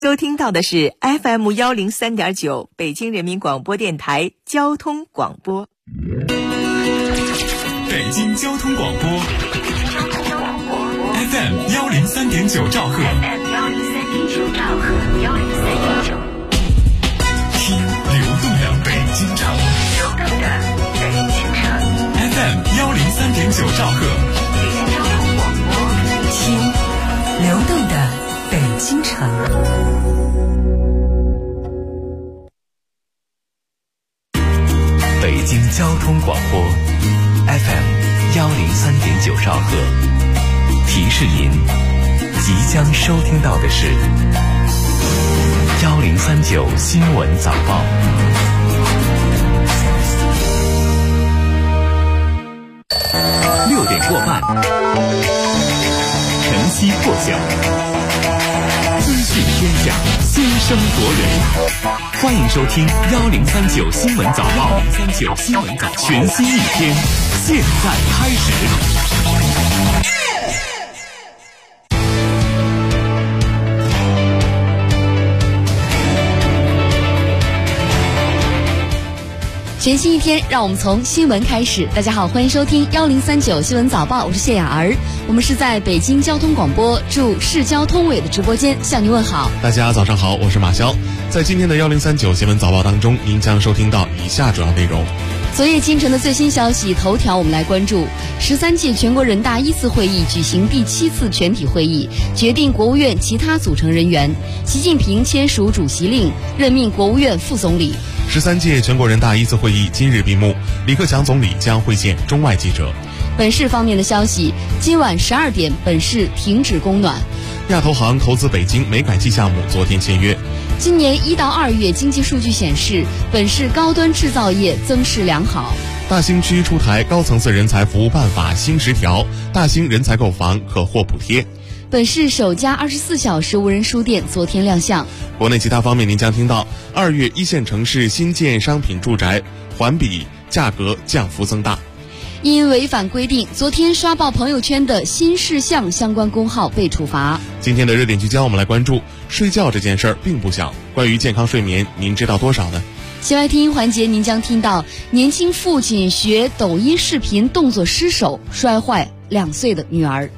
收听到的是 FM103.9 北京人民广播电台交通广播。 北京交通广播 FM103.9 兆赫，听流动的北京城FM103.9 兆赫， 听流动的北京城。 北京交通广播 FM103.9 兆赫，提示您即将收听到的是1039新闻早报。6点过半，晨曦破晓，资讯天下，先声夺人。欢迎收听1039新闻早报，1039新闻早报，全新一天，现在开始。 全新一天，让我们从新闻开始。大家好，欢迎收听1039新闻早报，我是谢雅儿。我们是在北京交通广播驻市交通委的直播间向您问好。 大家早上好，我是马潇。在今天的1039新闻早报当中，您将收听到以下主要内容。 昨夜清晨的最新消息头条，我们来关注13届全国人大一次会议举行第7次全体会议，决定国务院其他组成人员。习近平签署主席令，任命国务院副总理。 13届全国人大一次会议今日闭幕，李克强总理将会见中外记者。 本市方面的消息，今晚12点，本市停止供暖。 亚投行投资北京煤改气项目昨天签约。 今年1到2月经济数据显示，本市高端制造业增势良好。 大兴区出台高层次人才服务办法新10条，大兴人才购房可获补贴。 本市首家24小时无人书店昨天亮相。 国内其他方面，您将听到2月1线城市新建商品住宅环比价格降幅增大。 因违反规定，昨天刷爆朋友圈的新事项相关公号被处罚。 今天的热点聚焦，我们来关注睡觉这件事儿并不小。关于健康睡眠，您知道多少呢？ 先来听环节，您将听到年轻父亲学抖音视频动作失手，摔坏2岁的女儿。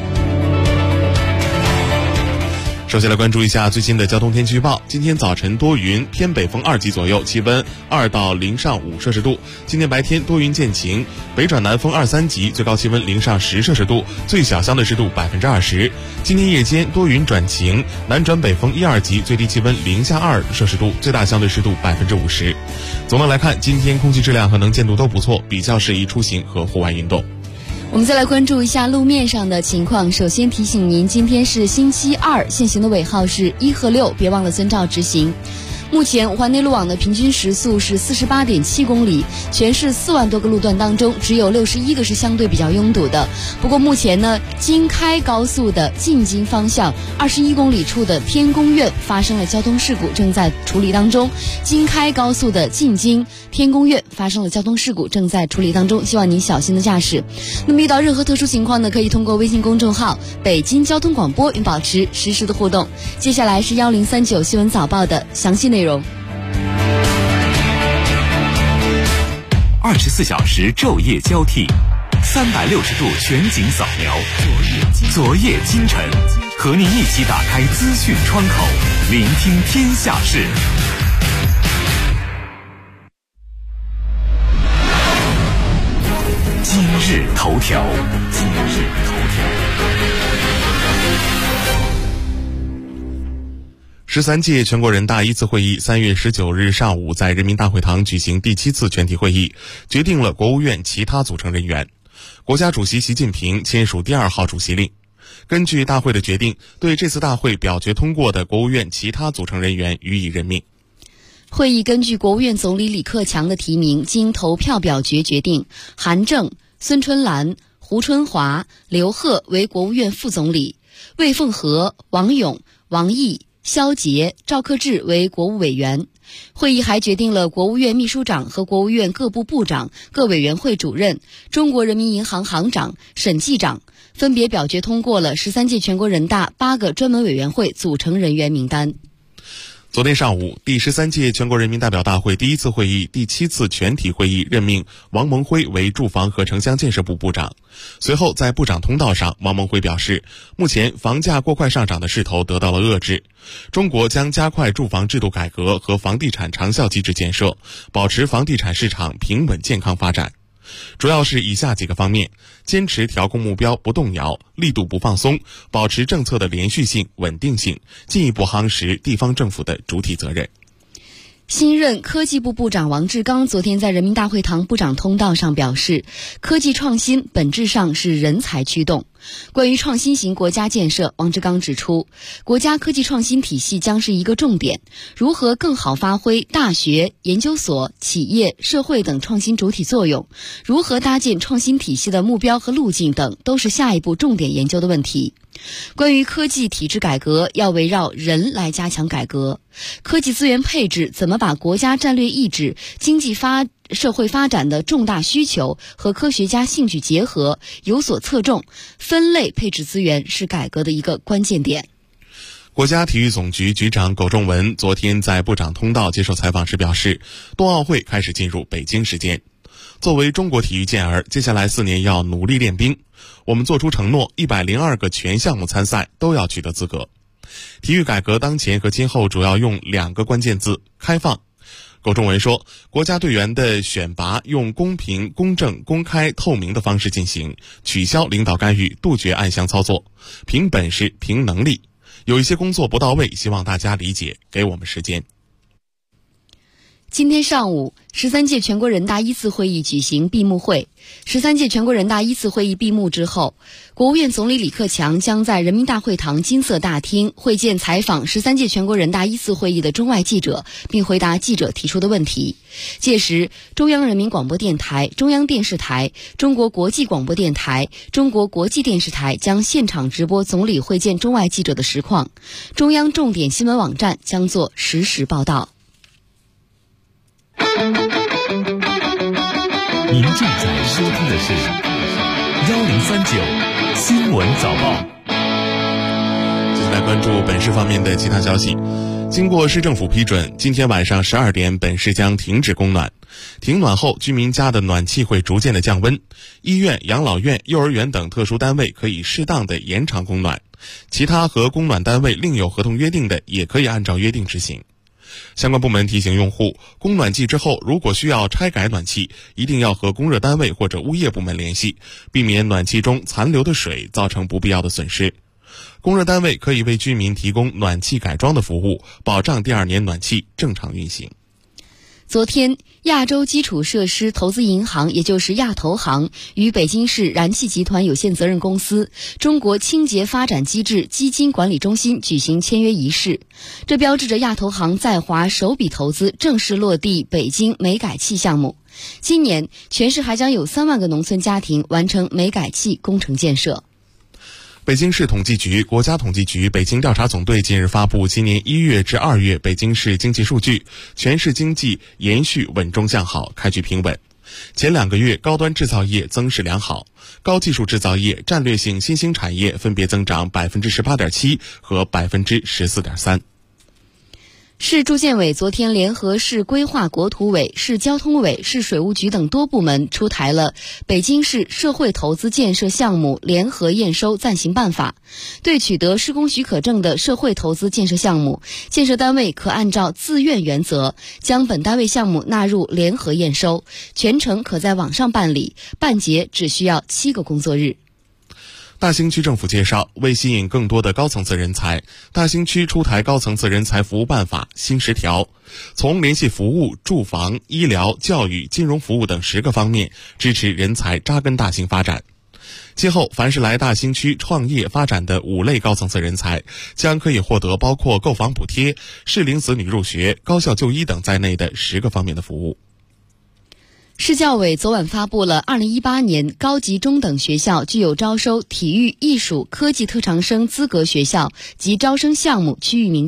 首先来关注一下最新的交通天气预报。今天早晨多云，偏北风2级左右，气温2到0上5摄氏度。今天白天多云见晴，北转南风2、3级，最高气温0上10摄氏度，最小相对湿度20%。今天夜间多云转晴，南转北风1、2级，最低气温0下2摄氏度，最大相对湿度50%。总的来看，今天空气质量和能见度都不错，比较适宜出行和户外运动。 我们再来关注一下路面上的情况。首先提醒您，今天是星期二，限行的尾号是1和6，别忘了遵照执行。目前环内路网的平均时速是48.7公里，全市4万多个路段当中，只有61个是相对比较拥堵的。不过目前呢，京开高速的进京方向21公里处的天宫苑发生了交通事故，正在处理当中。京开高速的进京天宫苑发生了交通事故，正在处理当中，希望您小心的驾驶。那么遇到任何特殊情况呢，可以通过微信公众号北京交通广播与保持实时的互动。接下来是1039新闻早报的详细内容。 24小时昼夜交替，360度全景扫描，昨夜今晨，和您一起打开资讯窗口，聆听天下事。今日头条。 13届全国人大一次会议3月19日上午在人民大会堂举行第7次全体会议，决定了国务院其他组成人员。国家主席习近平签署第2号主席令。根据大会的决定，对这次大会表决通过的国务院其他组成人员予以任命。 会议根据国务院总理李克强的提名，经投票表决决定，韩正、孙春兰、胡春华、刘鹤为国务院副总理，魏凤和、王勇、王毅、肖捷、赵克志为国务委员。会议还决定了国务院秘书长和国务院各部部长、各委员会主任、中国人民银行行长、审计长，分别表决通过了13届全国人大8个专门委员会组成人员名单。 昨天上午，第13届全国人民代表大会第1次会议第7次全体会议任命王蒙辉为住房和城乡建设部部长。随后在部长通道上，王蒙辉表示，目前房价过快上涨的势头得到了遏制，中国将加快住房制度改革和房地产长效机制建设，保持房地产市场平稳健康发展。主要是以下几个方面：坚持调控目标不动摇，力度不放松，保持政策的连续性、稳定性，进一步夯实地方政府的主体责任。 新任科技部部长王志刚昨天在人民大会堂部长通道上表示，科技创新本质上是人才驱动。关于创新型国家建设，王志刚指出，国家科技创新体系将是一个重点，如何更好发挥大学、研究所、企业、社会等创新主体作用，如何搭建创新体系的目标和路径等，都是下一步重点研究的问题。关于科技体制改革，要围绕人来加强改革。科技资源配置怎么把国家战略意志、社会发展的重大需求和科学家兴趣结合，有所侧重，分类配置资源是改革的一个关键点。 国家体育总局局长苟仲文昨天在部长通道接受采访时表示，冬奥会开始进入北京时间。作为中国体育健儿，接下来4年要努力练兵。我们做出承诺，102个全项目参赛都要取得资格。体育改革当前和今后主要用2个关键字：开放。苟仲文说，国家队员的选拔用公平、公正、公开、透明的方式进行，取消领导干预，杜绝暗箱操作，凭本事、凭能力。有一些工作不到位，希望大家理解，给我们时间。 今天上午，13届全国人大1次会议举行闭幕会。13届全国人大1次会议闭幕之后，国务院总理李克强将在人民大会堂金色大厅会见采访13届全国人大1次会议的中外记者，并回答记者提出的问题。届时，中央人民广播电台、中央电视台、中国国际广播电台、中国国际电视台将现场直播总理会见中外记者的实况，中央重点新闻网站将做实时报道。 您正在收听的是1039新闻早报。 接下来关注本市方面的其他消息。经过市政府批准，今天晚上12点，本市将停止供暖。停暖后，居民家的暖气会逐渐的降温。医院、养老院、幼儿园等特殊单位可以适当的延长供暖，其他和供暖单位另有合同约定的，也可以按照约定执行。相关部门提醒用户，供暖季之后，如果需要拆改暖气，一定要和供热单位或者物业部门联系，避免暖气中残留的水造成不必要的损失。供热单位可以为居民提供暖气改装的服务，保障第2年暖气正常运行。 昨天，亚洲基础设施投资银行，也就是亚投行，与北京市燃气集团有限责任公司、中国清洁发展机制基金管理中心举行签约仪式。这标志着亚投行在华首笔投资正式落地北京煤改气项目。今年，全市还将有3万个农村家庭完成煤改气工程建设。 北京市统计局、国家统计局、北京调查总队近日发布今年1月至2月北京市经济数据，全市经济延续稳中向好，开局平稳。前2个月，高端制造业增势良好，高技术制造业、战略性新兴产业分别增长18.7%和14.3%。 市住建委昨天联合市规划国土委、市交通委、市水务局等多部门出台了北京市社会投资建设项目联合验收暂行办法，对取得施工许可证的社会投资建设项目，建设单位可按照自愿原则将本单位项目纳入联合验收，全程可在网上办理，办结只需要7个工作日。 大兴区政府介绍，为吸引更多的高层次人才，大兴区出台高层次人才服务办法新10条，从联系服务、住房、医疗、教育、金融服务等10个方面支持人才扎根大兴发展。今后，凡是来大兴区创业发展的5类高层次人才，将可以获得包括购房补贴、适龄子女入学、高校就医等在内的10个方面的服务。 市教委昨晚发布了2018年高级中等学校具有招收体育、艺术、科技特长生资格学校及招生项目区域名单。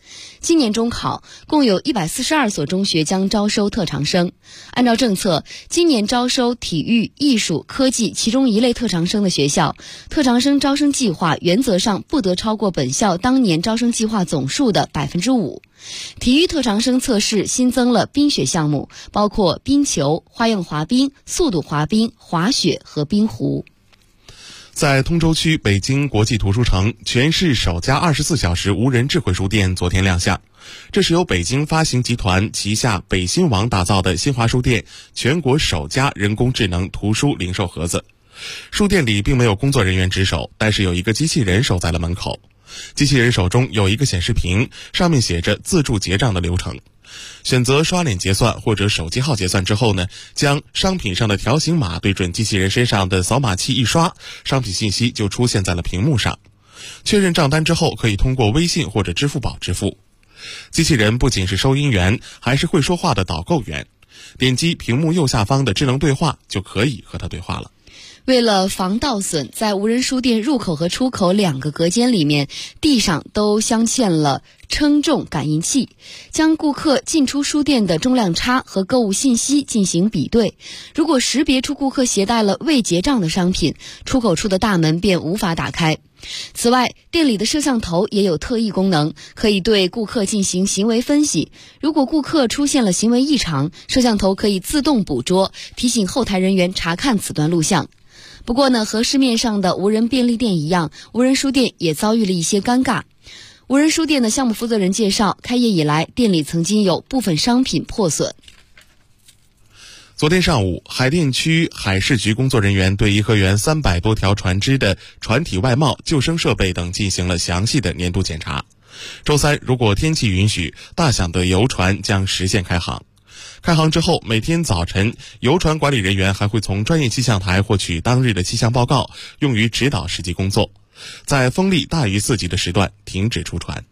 今年中考共有142所中学将招收特长生。按照政策，今年招收体育、艺术、科技其中一类特长生的学校，特长生招生计划原则上不得超过本校当年招生计划总数的 5%。体育特长生测试新增了冰雪项目，包括冰球、花样滑冰、速度滑冰、滑雪和冰壶。 在通州区北京国际图书城，全市首家24小时无人智慧书店昨天亮相。这是由北京发行集团旗下北新网打造的新华书店全国首家人工智能图书零售盒子。书店里并没有工作人员值守，但是有一个机器人守在了门口。机器人手中有一个显示屏，上面写着自助结账的流程。选择刷脸结算或者手机号结算之后呢，将商品上的条形码对准机器人身上的扫码器一刷，商品信息就出现在了屏幕上。确认账单之后，可以通过微信或者支付宝支付。机器人不仅是收银员，还是会说话的导购员。点击屏幕右下方的智能对话，就可以和它对话了。 为了防盗损，在无人书店入口和出口2个隔间里面，地上都镶嵌了称重感应器，将顾客进出书店的重量差和购物信息进行比对。如果识别出顾客携带了未结账的商品，出口处的大门便无法打开。此外，店里的摄像头也有特异功能，可以对顾客进行行为分析。如果顾客出现了行为异常，摄像头可以自动捕捉，提醒后台人员查看此段录像。不过呢，和市面上的无人便利店一样，无人书店也遭遇了一些尴尬。无人书店的项目负责人介绍，开业以来，店里曾经有部分商品破损。 昨天上午，海淀区海事局工作人员对颐和园300多条船只的船体外贸、救生设备等进行了详细的年度检查。周三，如果天气允许，大小的游船将实现开航。开航之后，每天早晨，游船管理人员还会从专业气象台获取当日的气象报告，用于指导实际工作。在风力大于4级的时段，停止出船。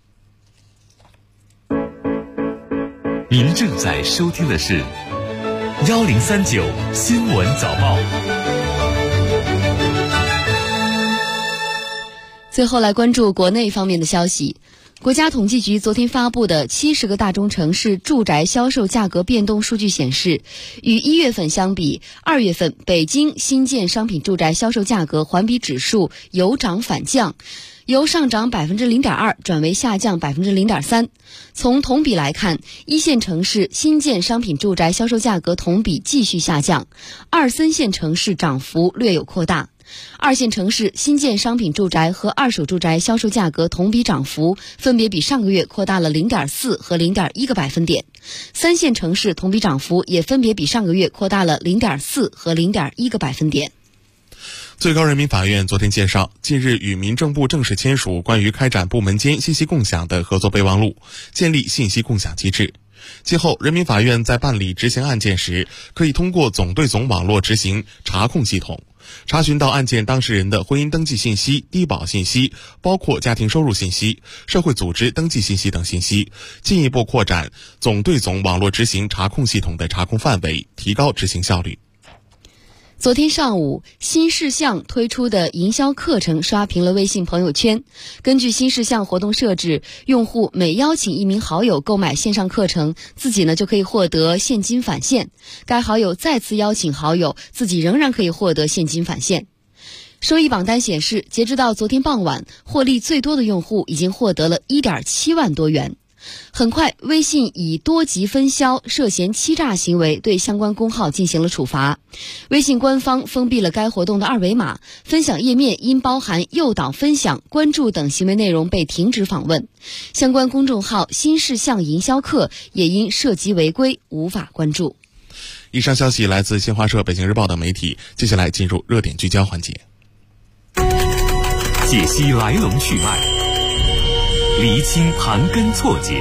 您正在收听的是1039新闻早报。 最后来关注国内方面的消息。国家统计局昨天发布的70个大中城市住宅销售价格变动数据显示，与1月份相比，2月份北京新建商品住宅销售价格环比指数由涨反降，由上涨 0.2% 转为下降 0.3%。从同比来看，一线城市新建商品住宅销售价格同比继续下降，2、3线城市涨幅略有扩大。2线城市新建商品住宅和二手住宅销售价格同比涨幅分别比上个月扩大了 0.4 和 0.1个百分点，3线城市同比涨幅也分别比上个月扩大了 0.4 和 0.1个百分点。 最高人民法院昨天介绍，近日与民政部正式签署关于开展部门间信息共享的合作备忘录，建立信息共享机制。今后，人民法院在办理执行案件时，可以通过总对总网络执行查控系统，查询到案件当事人的婚姻登记信息、低保信息，包括家庭收入信息、社会组织登记信息等信息，进一步扩展总对总网络执行查控系统的查控范围，提高执行效率。 昨天上午，新事项推出的营销课程刷屏了微信朋友圈。根据新事项活动设置，用户每邀请1名好友购买线上课程，自己呢就可以获得现金返现。该好友再次邀请好友，自己仍然可以获得现金返现。收益榜单显示，截止到昨天傍晚，获利最多的用户已经获得了1.7万多元。很快，微信以多级分销涉嫌欺诈行为对相关公号进行了处罚。微信官方封闭了该活动的二维码，分享页面因包含诱导分享、关注等行为内容被停止访问。相关公众号新事项营销课也因涉及违规无法关注。 以上消息来自新华社、北京日报等媒体。接下来进入热点聚焦环节， 解析来龙去脉，厘清盘根错节，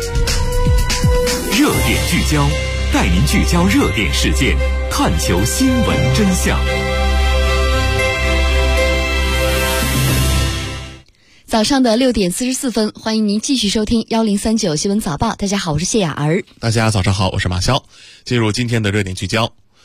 热点聚焦，带您聚焦热点事件，探求新闻真相。 早上的6点44分，欢迎您继续收听1039新闻早报。大家好，我是谢雅儿。 大家早上好，我是马潇。进入今天的热点聚焦。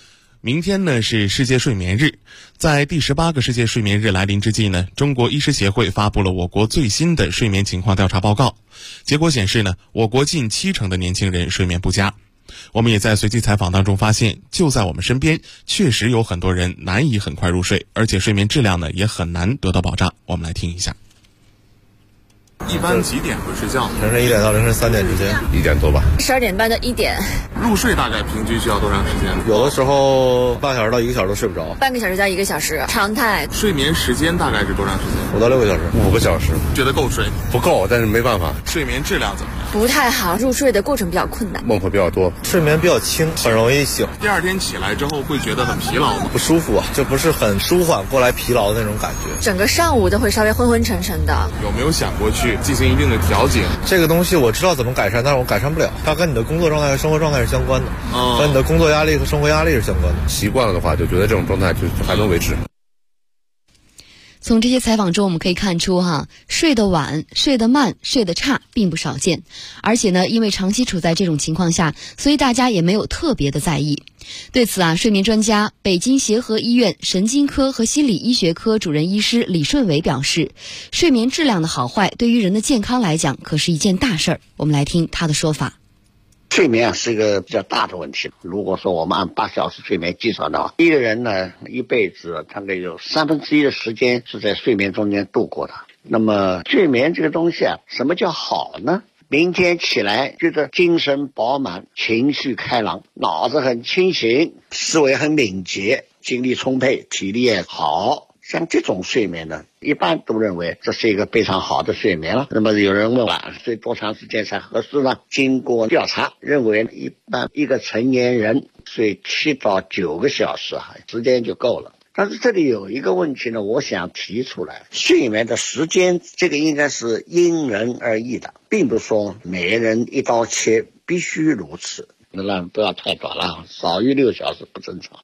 明天呢是世界睡眠日，在第18个世界睡眠日来临之际呢，中国医师协会发布了我国最新的睡眠情况调查报告。结果显示呢，我国近70%的年轻人睡眠不佳。我们也在随机采访当中发现，就在我们身边，确实有很多人难以很快入睡，而且睡眠质量呢也很难得到保障。我们来听一下。一般几点会睡觉？ 凌晨1点到凌晨3点之间，1点多吧。 12点半到1点。 入睡大概平均需要多长时间？ 有的时候半小时到1个小时都睡不着。 半个小时到1个小时，常态。 睡眠时间大概是多长时间？ 5到6个小时。5个小时。 觉得够睡？ 不够，但是没办法。 睡眠质量怎么样？ 不太好，入睡的过程比较困难。 梦会比较多，睡眠比较轻，很容易醒。 第二天起来之后会觉得很疲劳吗？ 不舒服啊，就不是很舒缓过来疲劳的那种感觉。 整个上午都会稍微昏昏沉沉的。 有没有想过去进行一定的调节？ 这个东西我知道怎么改善，但是我改善不了。它跟你的工作状态和生活状态是相关的，和你的工作压力和生活压力是相关的。习惯了的话，就觉得这种状态就还能维持。 从这些采访中我们可以看出睡得晚、睡得慢、睡得差并不少见，而且呢，因为长期处在这种情况下，所以大家也没有特别的在意。对此睡眠专家、北京协和医院神经科和心理医学科主任医师李顺伟表示，睡眠质量的好坏对于人的健康来讲可是一件大事儿。我们来听他的说法。 睡眠是一个比较大的问题。如果说我们按8小时睡眠计算的话，一个人呢一辈子大概有1/3的时间是在睡眠中间度过的。那么睡眠这个东西什么叫好呢？明天起来觉得精神饱满，情绪开朗，脑子很清醒，思维很敏捷，精力充沛，体力也好。像这种睡眠呢，一般都认为这是一个非常好的睡眠了。那么有人问晚睡多长时间才合适呢？经过调查，认为一般一个成年人睡7到9个小时时间就够了。但是这里有一个问题呢，我想提出来，睡眠的时间这个应该是因人而异的，并不是说每个人一刀切必须如此，那不要太短了，少于6小时不正常。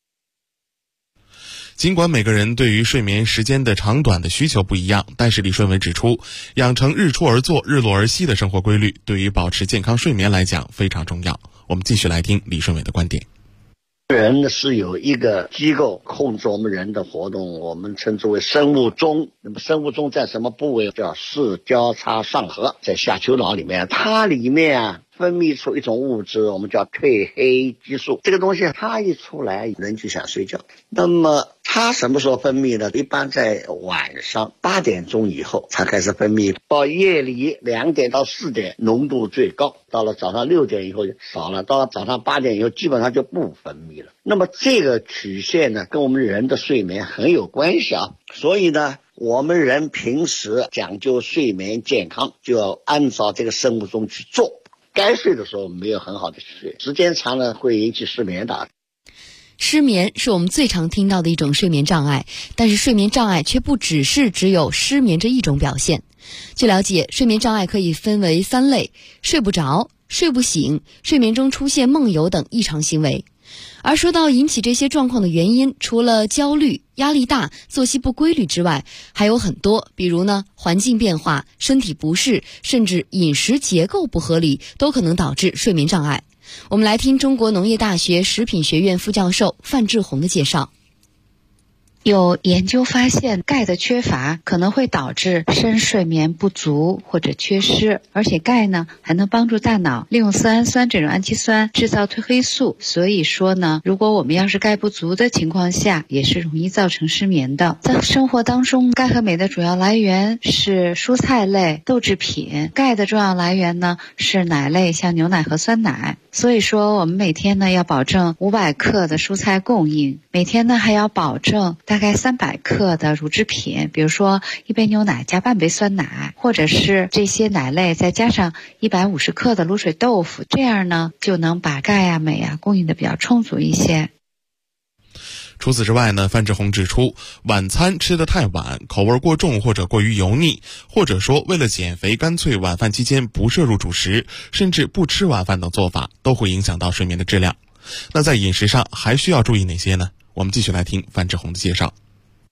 尽管每个人对于睡眠时间的长短的需求不一样，但是李顺伟指出，养成日出而作、日落而息的生活规律，对于保持健康睡眠来讲非常重要。我们继续来听李顺伟的观点。 人是有一个机构控制我们人的活动，我们称之为生物钟。那么生物钟在什么部位？叫视交叉上核，在下丘脑里面，它里面分泌出一种物质，我们叫褪黑激素。这个东西它一出来，人就想睡觉。那么它什么时候分泌呢？一般在晚上8点钟以后才开始分泌，到夜里2点到4点浓度最高，到了早上6点以后就少了，到了早上8点以后基本上就不分泌了。那么这个曲线呢，跟我们人的睡眠很有关系所以呢，我们人平时讲究睡眠健康，就要按照这个生物钟去做。该睡的时候没有很好的睡，时间长了会引起失眠的。 失眠是我们最常听到的一种睡眠障碍，但是睡眠障碍却不只有失眠这一种表现。据了解，睡眠障碍可以分为3类：睡不着、睡不醒、睡眠中出现梦游等异常行为。而说到引起这些状况的原因，除了焦虑、压力大、作息不规律之外，还有很多，比如环境变化、身体不适，甚至饮食结构不合理，都可能导致睡眠障碍。我们来听中国农业大学食品学院副教授范志红的介绍。 有研究发现，钙的缺乏可能会导致深睡眠不足或者缺失，而且钙呢还能帮助大脑利用色氨酸这种氨基酸制造褪黑素，所以说呢，如果我们要是钙不足的情况下，也是容易造成失眠的。在生活当中，钙和镁的主要来源是蔬菜类、豆制品，钙的重要来源呢是奶类，像牛奶和酸奶。所以说我们每天呢要保证500克的蔬菜供应，每天呢还要保证大概300克的乳制品，比如说1杯牛奶加半杯酸奶，或者是这些奶类再加上150克的卤水豆腐，这样呢就能把钙镁供应的比较充足一些。 除此之外呢，范志红指出，晚餐吃得太晚，口味过重或者过于油腻，或者说为了减肥干脆晚饭期间不摄入主食，甚至不吃晚饭等做法，都会影响到睡眠的质量。那在饮食上还需要注意哪些呢？我们继续来听范志红的介绍。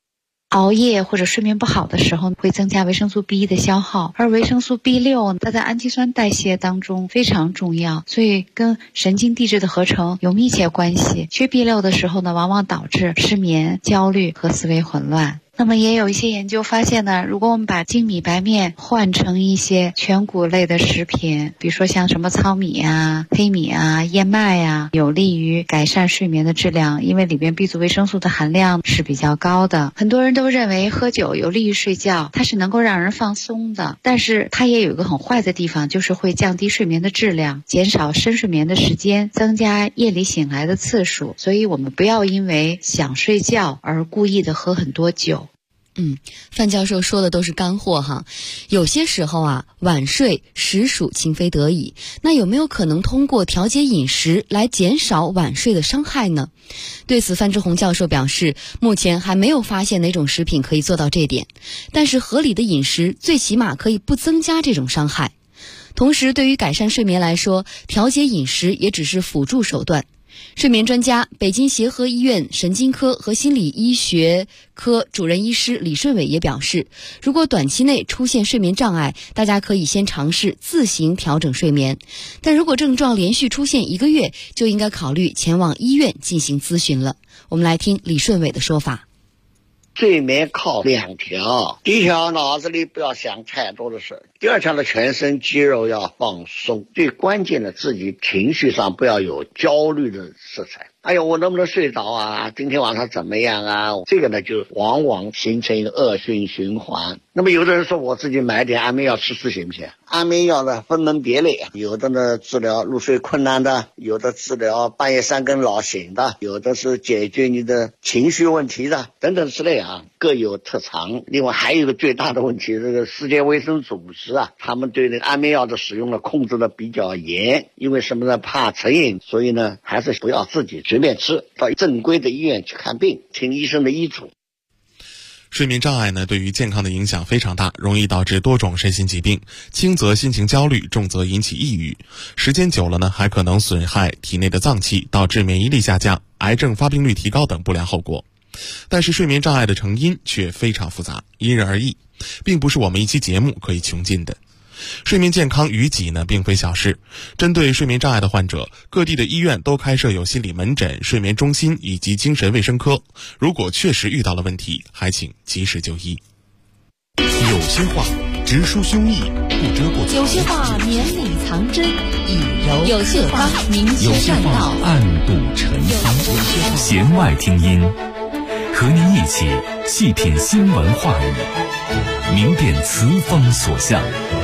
熬夜或者睡眠不好的时候，会增加维生素 B1 的消耗，而维生素 B6 它在氨基酸代谢当中非常重要，所以跟神经递质的合成有密切关系。缺 B6 的时候呢，往往导致失眠、焦虑和思维混乱。那么也有一些研究发现呢，如果我们把精米白面换成一些全谷类的食品，比如说像什么糙米啊、黑米啊、燕麦啊，有利于改善睡眠的质量，因为里边 B 族维生素的含量是比较高的。很多人都认为喝酒有利于睡觉，它是能够让人放松的，但是它也有一个很坏的地方，就是会降低睡眠的质量，减少深睡眠的时间，增加夜里醒来的次数。所以我们不要因为想睡觉而故意的喝很多酒。 范教授说的都是干货哈。有些时候啊，晚睡实属情非得已。那有没有可能通过调节饮食来减少晚睡的伤害呢？对此，范志红教授表示，目前还没有发现哪种食品可以做到这点。但是合理的饮食最起码可以不增加这种伤害。同时，对于改善睡眠来说，调节饮食也只是辅助手段。睡眠专家、北京协和医院神经科和心理医学科主任医师李顺伟也表示，如果短期内出现睡眠障碍，大家可以先尝试自行调整睡眠，但如果症状连续出现1个月，就应该考虑前往医院进行咨询了。我们来听李顺伟的说法。 睡眠靠2条，第一条，脑子里不要想太多的事；第二条呢，全身肌肉要放松。最关键的，自己情绪上不要有焦虑的色彩。哎呦，我能不能睡着啊？今天晚上怎么样啊？这个呢，就往往形成一个恶性循环。那么有的人说，我自己买点安眠药吃行不行？安眠药呢分门别类，有的呢治疗入睡困难的，有的治疗半夜3更老醒的，有的是解决你的情绪问题的，等等之类啊，各有特长。另外还有一个最大的问题，这个世界卫生组织啊，他们对那个安眠药的使用呢控制的比较严，因为什么呢？怕成瘾，所以呢还是不要自己随便吃，到正规的医院去看病，听医生的医嘱。 睡眠障碍呢，对于健康的影响非常大，容易导致多种身心疾病，轻则心情焦虑，重则引起抑郁，时间久了呢，还可能损害体内的脏器，导致免疫力下降、癌症发病率提高等不良后果。但是睡眠障碍的成因却非常复杂，因人而异，并不是我们一期节目可以穷尽的。睡眠健康于己呢，并非小事。针对睡眠障碍的患者，各地的医院都开设有心理门诊、睡眠中心以及精神卫生科。如果确实遇到了问题，还请及时就医。 有些话直抒胸臆，不遮过有些话绵里藏针，以柔有些话明有些确话暗度陈仓。弦外听音，和您一起细品新闻话语，明辨词风所向。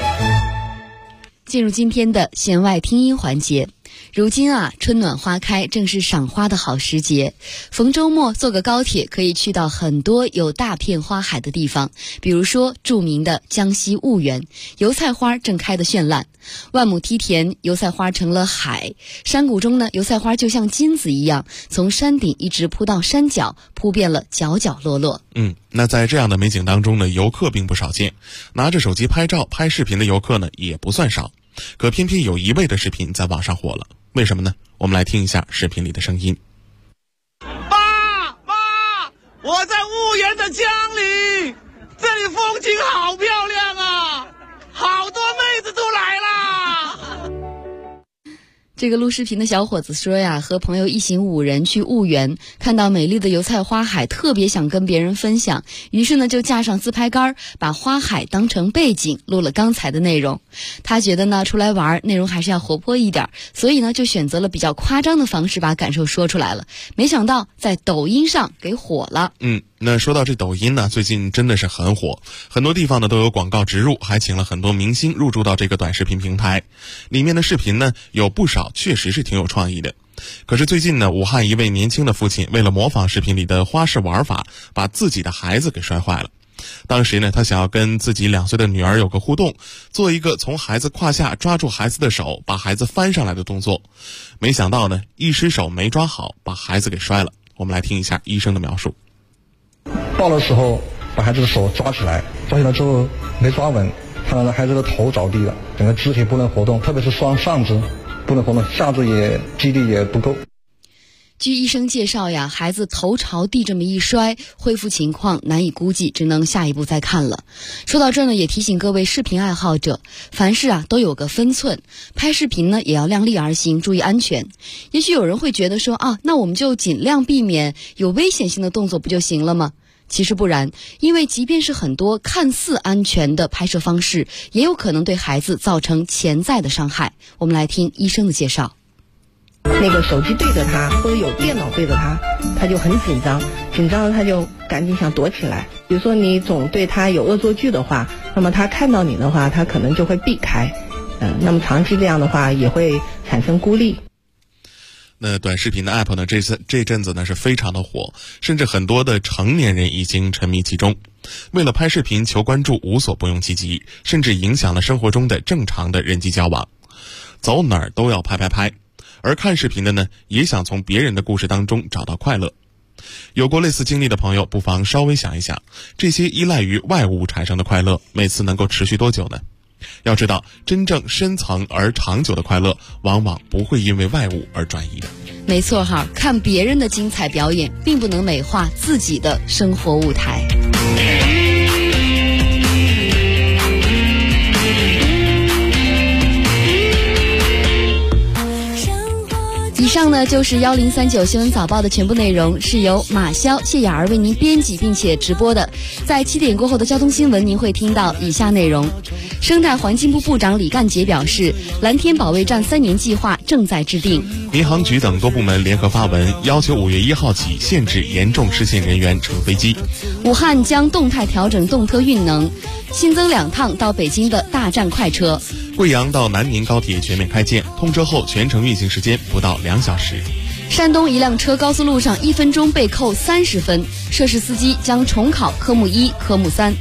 进入今天的弦外听音环节。如今啊，春暖花开，正是赏花的好时节。逢周末坐个高铁，可以去到很多有大片花海的地方，比如说著名的江西婺源，油菜花正开得绚烂。万亩梯田，油菜花成了海；山谷中呢，油菜花就像金子一样，从山顶一直铺到山脚，铺遍了角角落落。 那在这样的美景当中呢，游客并不少见，拿着手机拍照、拍视频的游客呢也不算少。可偏偏有一位的视频在网上火了，为什么呢？我们来听一下视频里的声音。 爸，我在婺源的江里，这里风景好漂亮啊，好多妹子都来啦。 这个录视频的小伙子说呀，和朋友一行5人去婺源，看到美丽的油菜花海，特别想跟别人分享，于是呢就架上自拍杆，把花海当成背景，录了刚才的内容。他觉得呢出来玩内容还是要活泼一点，所以呢就选择了比较夸张的方式把感受说出来了。没想到在抖音上给火了。 那说到这抖音呢，最近真的是很火，很多地方呢都有广告植入，还请了很多明星入驻到这个短视频平台。里面的视频呢有不少确实是挺有创意的。可是最近呢，武汉一位年轻的父亲为了模仿视频里的花式玩法，把自己的孩子给摔坏了。当时呢，他想要跟自己2岁的女儿有个互动，做一个从孩子胯下抓住孩子的手，把孩子翻上来的动作。没想到呢，一失手没抓好，把孩子给摔了。我们来听一下医生的描述。 抱的时候把孩子的手抓起来之后没抓稳，他让孩子的头着地了，整个肢体不能活动，特别是双上肢不能活动，下肢也肌力也不够。 据医生介绍呀，孩子头朝地这么一摔，恢复情况难以估计，只能下一步再看了。说到这儿呢，也提醒各位视频爱好者，凡事都有个分寸，拍视频呢也要量力而行，注意安全。也许有人会觉得说那我们就尽量避免有危险性的动作不就行了吗？其实不然，因为即便是很多看似安全的拍摄方式，也有可能对孩子造成潜在的伤害。我们来听医生的介绍。 那个手机对着他，或者有电脑对着他，他就很紧张了他就赶紧想躲起来。比如说你总对他有恶作剧的话，那么他看到你的话，他可能就会避开，那么长期这样的话也会产生孤立。 那短视频的 app 呢，这阵子呢是非常的火，甚至很多的成年人已经沉迷其中。为了拍视频求关注，无所不用其极，甚至影响了生活中的正常的人际交往，走哪儿都要拍。而看视频的呢，也想从别人的故事当中找到快乐。有过类似经历的朋友，不妨稍微想一想，这些依赖于外物产生的快乐，每次能够持续多久呢？要知道，真正深层而长久的快乐，往往不会因为外物而转移的。 没错哈，看别人的精彩表演，并不能美化自己的生活舞台。以上呢就是1039新闻早报的全部内容，是由马潇、谢雅儿为您编辑并且直播的。在7点过后的交通新闻，您会听到以下内容：生态环境部部长李干杰表示，蓝天保卫战3年计划正在制定。 民航局等多部门联合发文，要求5月1号起限制严重失信人员乘飞机。 武汉将动态调整动特运能，新增2趟到北京的大站快车。 贵阳到南宁高铁全面开建，通车后全程运行时间不到2小时。 山东一辆车高速路上1分钟被扣30分，涉事司机将重考科目1、科目3。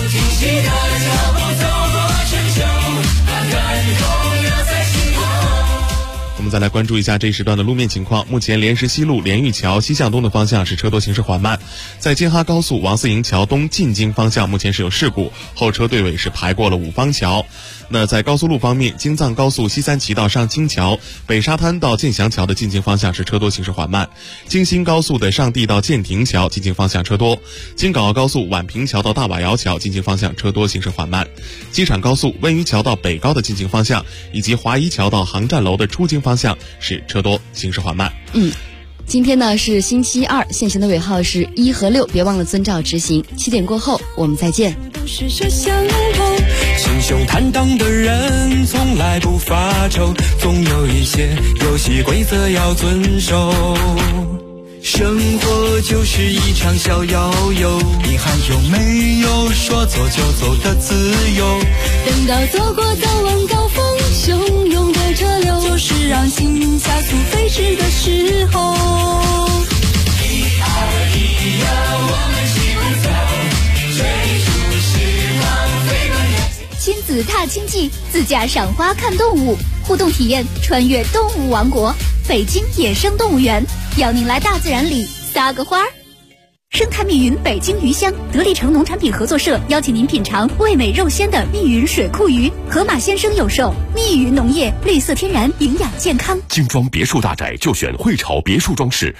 我们再来关注一下这一时段的路面情况。目前莲石西路莲玉桥西向东的方向是车多行驶缓慢，在京哈高速王思营桥东进京方向目前是有事故，后车队尾是排过了五方桥。那在高速路方面，京藏高速西三旗到上京桥、北沙滩到建祥桥的进京方向是车多行驶缓慢，京新高速的上地到建亭桥进京方向车多，京港澳高速宛平桥到大瓦窑桥进京方向车多行驶缓慢，机场高速温榆桥到北高的进京方向以及华谊桥到航站楼的出京方向是车多行驶缓慢。 今天呢是星期二，限行的尾号是1和6，别忘了遵照执行。7点过后我们再见。 心胸坦荡的人从来不发愁，总有一些游戏规则要遵守。生活就是一场小摇游，你还有没有说走就走的自由？ 等到走过早晚高峰汹涌的车流，就是让心加速飞驰的时候。1、2、1呀，我们齐步走，追逐希望飞奔人。亲子踏青记，自驾赏花看动物，互动体验穿越动物王国，北京野生动物园，邀您来大自然里撒个花儿。生态密云北京鱼乡得力城农产品合作社邀请您品尝味美肉鲜的密云水库鱼，河马先生有售。密云农业，绿色天然，营养健康。 精装别墅大宅就选汇潮别墅装饰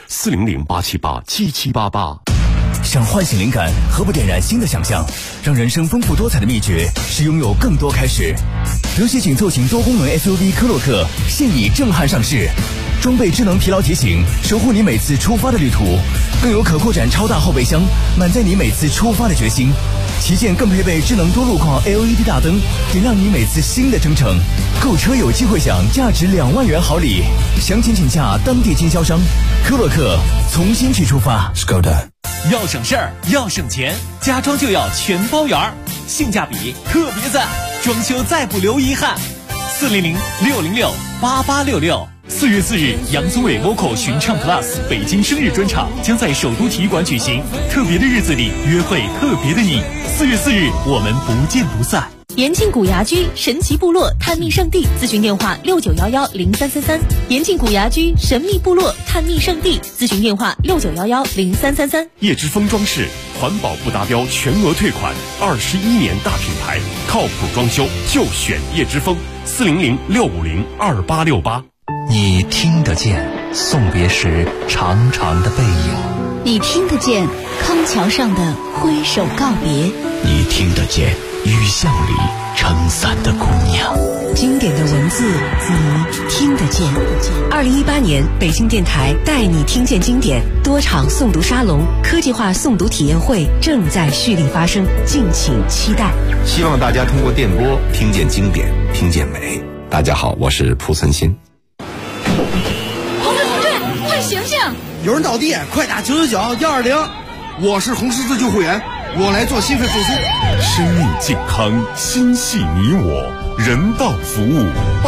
，400-878-7788。 想唤醒灵感，何不点燃新的想象？让人生丰富多彩的秘诀是拥有更多开始。德系紧凑型多功能 SUV 科洛克现已震撼上市，装备智能疲劳提醒，守护你每次出发的旅途，更有可扩展超大后备箱，满载你每次出发的决心。旗舰更配备智能多路况 LED 大灯，点亮你每次新的征程。购车有机会享价值2万元好礼，详情请洽当地经销商。科洛克，从新去出发。Skoda。 要省事儿，要省钱，家装就要全包圆，性价比特别赞，装修再不留遗憾。400-606-8866。4月4日，杨宗纬 Vocal 寻唱 Plus 北京生日专场将在首都体育馆举行，特别的日子里约会特别的你。4月4日，我们不见不散。 延庆古崖居神奇部落探秘圣地，咨询电话6911-0333。延庆古崖居神秘部落探秘圣地，咨询电话6911-0333。 叶之峰装饰，环保不达标全额退款，21年大品牌，靠谱装修就选叶之峰。400-650-2868。 你听得见， 送别时长长的背影， 你听得见康桥上的挥手告别， 你听得见雨巷里撑伞的姑娘。 经典的文字，你听得见。2018年，北京电台带你听见经典多场诵读沙龙、科技化诵读体验会正在蓄力发生，敬请期待。 希望大家通过电波听见经典，听见美。大家好，我是蒲存昕。 同志，快醒醒！ 有人倒地，快打999-120。我是红十字救护员，我来做心肺复苏。 生命健康，心系你我，人道服务。